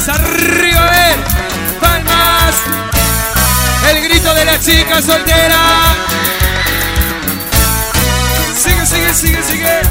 arriba, a ver. Palmas. El grito de la chica soltera. Sigue, sigue, sigue, sigue.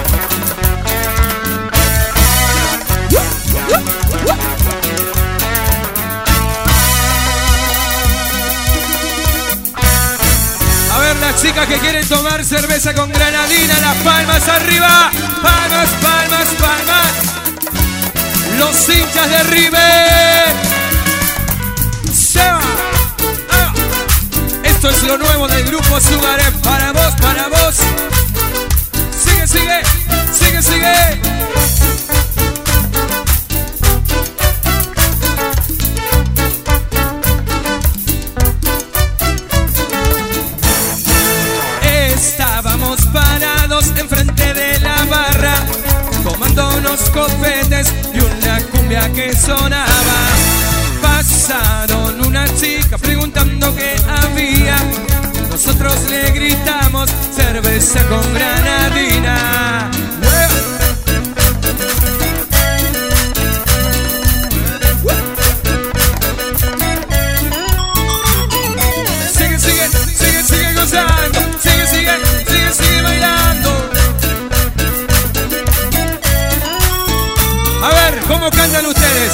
A ver, las chicas que quieren tomar cerveza con granadina, las palmas arriba. Palmas, palmas, palmas. Los hinchas de River. Se va. Ah. Esto es lo nuevo del grupo Sugaré. Para vos, para vos. Sigue, sigue, sigue, sigue. Estábamos parados enfrente de la barra, tomando unos cofetes y una cumbia que sonaba. Pasaron una chica preguntando qué había. Nosotros le gritamos cerveza con granadina. Sigue, sigue, sigue, sigue gozando. Sigue, sigue, sigue, sigue bailando. A ver, ¿cómo cantan ustedes?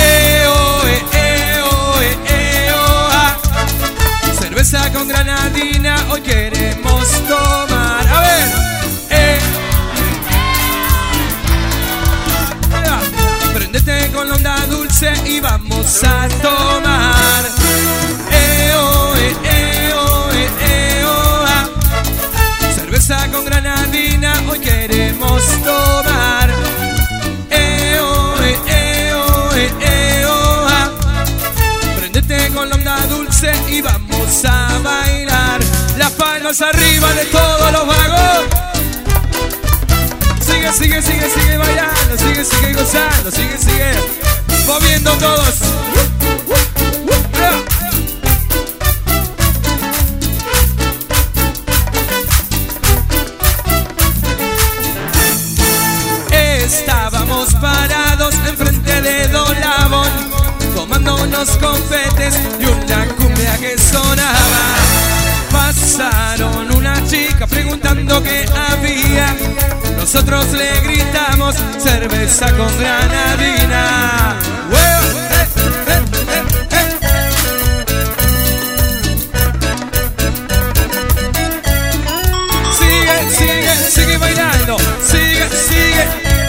Cerveza con granadina, hoy queremos tomar. A ver, prendete con la onda dulce y vamos a tomar. Cerveza con granadina, hoy queremos tomar. Prendete con la onda dulce y vamos a bailar. Las palmas arriba de todos los vagos. Sigue, sigue, sigue, sigue bailando. Sigue, sigue gozando. Sigue, sigue moviendo todos. Estábamos parados enfrente de Don Labón, tomando unos confetes y una cumbia que sonaba. Pasaron una chica preguntando qué había. Nosotros le gritamos cerveza con granadina. Sigue, sigue, sigue bailando. Sigue, sigue.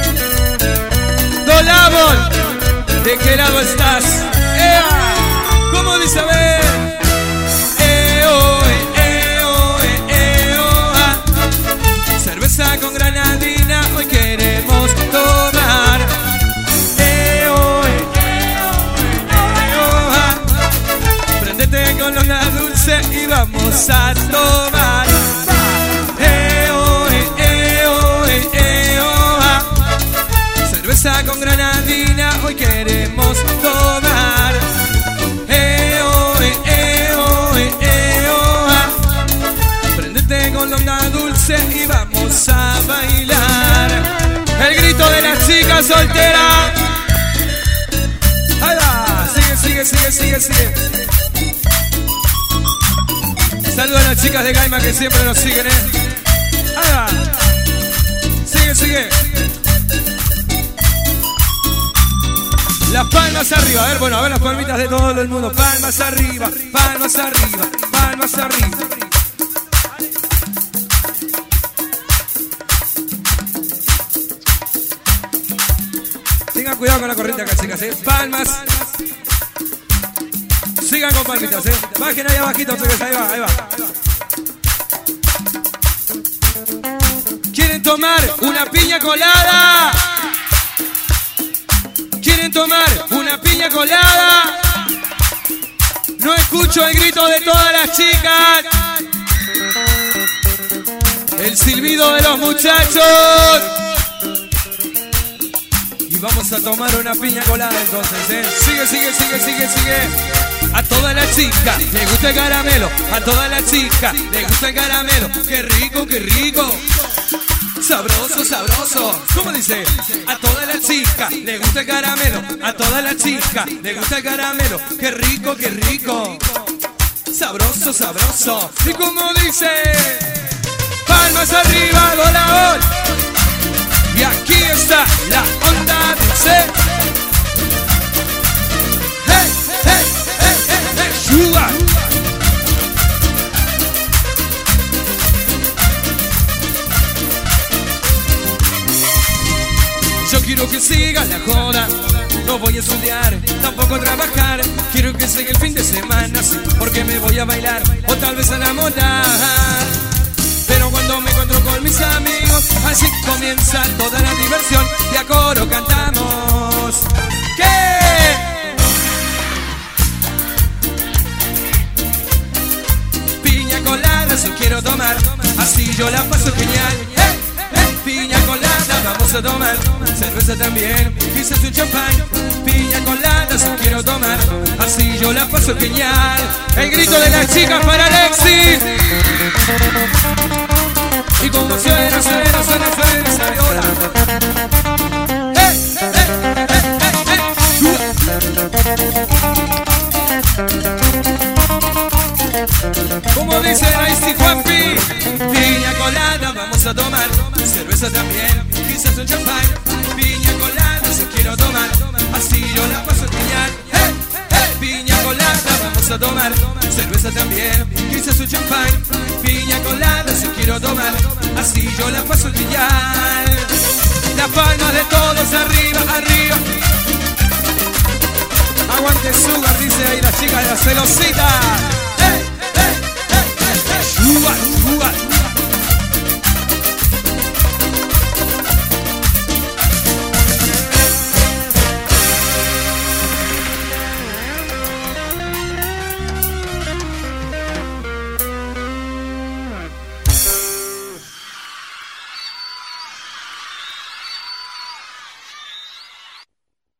Don Labón, ¿de qué lado estás? ¿Cómo dice? A ver. Cerveza con granadina, hoy queremos tomar. Prendete con la onda dulce y vamos a tomar. Cerveza con granadina, hoy queremos tomar. Prendete con la onda dulce y vamos a bailar. El grito de la chica soltera. Ahí va. Sigue, sigue, sigue, sigue, sigue. Saludos a las chicas de Gaima que siempre nos siguen, Ahí va. Sigue, sigue. Las palmas arriba, a ver, bueno, a ver las palmitas de todo el mundo. Palmas arriba, palmas arriba, palmas arriba. Tengan cuidado con la corriente acá, chicas, Palmas. Sigan con palmitas, Bajen ahí abajito, chicas, ahí va, ahí va. ¿Quieren tomar una piña colada? ¿Quieren tomar una piña colada? No escucho el grito de todas las chicas. El silbido de los muchachos. Y vamos a tomar una piña colada entonces, Sigue, sigue, sigue, sigue, sigue. A toda la chica le gusta el caramelo. A toda la chica le gusta el caramelo. ¡Qué rico, qué rico! sabroso, sabroso. ¿Cómo dice? A toda la chica le gusta el caramelo. A toda la chica le gusta el caramelo. Qué rico, qué rico. Sabroso, sabroso. ¿Y cómo dice? Palmas arriba, volador. Y aquí está la onda, dice. Hey, hey, hey, hey, hey, sugar. Yo quiero que siga la joda, no voy a estudiar, tampoco a trabajar. Quiero que siga el fin de semana, sí, porque me voy a bailar o tal vez a enamorar. Pero cuando me encuentro con mis amigos, así comienza toda la diversión. Y a coro cantamos. ¿Qué? Piña colada, yo quiero tomar, así yo la paso genial. Piña colada, vamos a tomar, cerveza también, quizás un champán. Piña colada, yo quiero tomar, así yo la paso genial. El grito de las chicas para Alexis. Y como suena, suena, suena, suena esa viola. ¡Hey, hey, hey, hey, hey! Como dice Icy Juanpi, piña colada, vamos a tomar, cerveza también, quizás un champán. Piña colada, si quiero tomar, así yo la paso genial. Hey, hey, piña colada, vamos a tomar, cerveza también, quizás un champán. Piña colada, si quiero tomar, así yo la paso genial. Las palmas de todos arriba, arriba. Aguante Sugar, dice ahí la chica de la celosita.